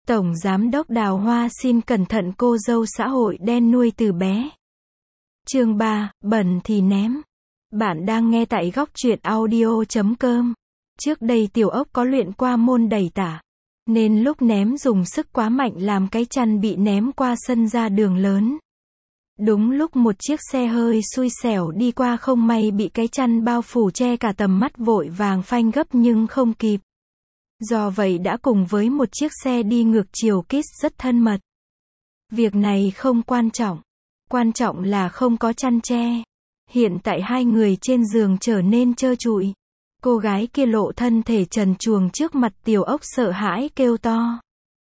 Tổng Giám đốc Đào Hoa xin cẩn thận cô dâu xã hội đen nuôi từ bé. Chương 3, bẩn thì ném. Bạn đang nghe tại góc truyện audio.com. Trước đây Tiểu Ốc có luyện qua môn đẩy tả, nên lúc ném dùng sức quá mạnh làm cái chăn bị ném qua sân ra đường lớn. Đúng lúc một chiếc xe hơi xui xẻo đi qua không may bị cái chăn bao phủ che cả tầm mắt, vội vàng phanh gấp nhưng không kịp. Do vậy đã cùng với một chiếc xe đi ngược chiều kiss rất thân mật. Việc này không quan trọng. Quan trọng là không có chăn che. Hiện tại hai người trên giường trở nên trơ trụi. Cô gái kia lộ thân thể trần truồng trước mặt Tiểu Ốc, sợ hãi kêu to.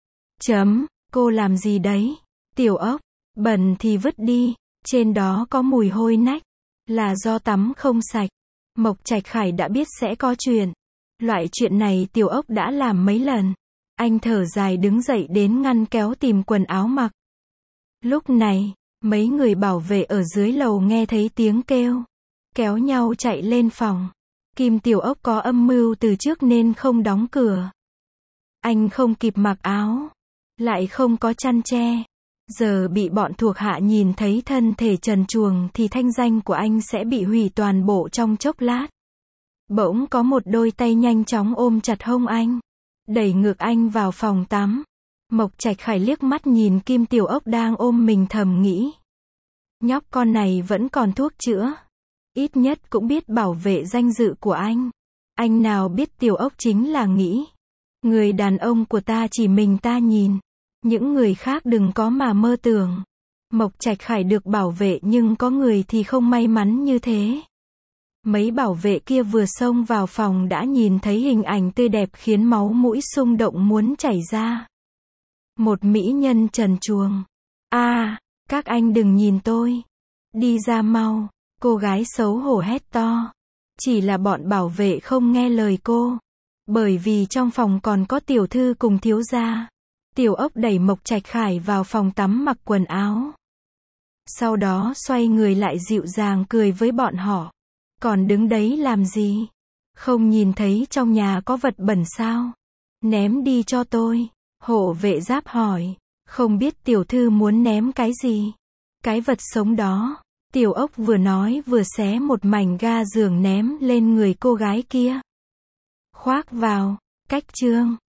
Cô làm gì đấy? Tiểu Ốc, bẩn thì vứt đi, trên đó có mùi hôi nách. Là do tắm không sạch. Mộc Trạch Khải đã biết sẽ có chuyện. Loại chuyện này Tiểu Ốc đã làm mấy lần. Anh thở dài đứng dậy đến ngăn kéo tìm quần áo mặc. Lúc này, mấy người bảo vệ ở dưới lầu nghe thấy tiếng kêu, kéo nhau chạy lên phòng. Kim Tiểu Ốc có âm mưu từ trước nên không đóng cửa. Anh không kịp mặc áo, lại không có chăn che. Giờ bị bọn thuộc hạ nhìn thấy thân thể trần truồng thì thanh danh của anh sẽ bị hủy toàn bộ trong chốc lát. Bỗng có một đôi tay nhanh chóng ôm chặt hông anh, đẩy ngược anh vào phòng tắm. Mộc Trạch Khải liếc mắt nhìn Kim Tiểu Ốc đang ôm mình, thầm nghĩ. Nhóc con này vẫn còn thuốc chữa. Ít nhất cũng biết bảo vệ danh dự của anh. Anh nào biết Tiểu Ốc chính là nghĩ. Người đàn ông của ta chỉ mình ta nhìn. Những người khác đừng có mà mơ tưởng. Mộc Trạch Khải được bảo vệ nhưng có người thì không may mắn như thế. Mấy bảo vệ kia vừa xông vào phòng đã nhìn thấy hình ảnh tươi đẹp khiến máu mũi xung động muốn chảy ra. Một mỹ nhân trần truồng. Các anh đừng nhìn tôi. Đi ra mau. Cô gái xấu hổ hét to. Chỉ là bọn bảo vệ không nghe lời cô. Bởi vì trong phòng còn có tiểu thư cùng thiếu gia. Tiểu Ốc đẩy Mộc Trạch Khải vào phòng tắm mặc quần áo. Sau đó xoay người lại dịu dàng cười với bọn họ. Còn đứng đấy làm gì? Không nhìn thấy trong nhà có vật bẩn sao? Ném đi cho tôi. Hộ vệ giáp hỏi. Không biết tiểu thư muốn ném cái gì? Cái vật sống đó. Tiểu Ốc vừa nói vừa xé một mảnh ga giường ném lên người cô gái kia. Khoác vào. Cách chương.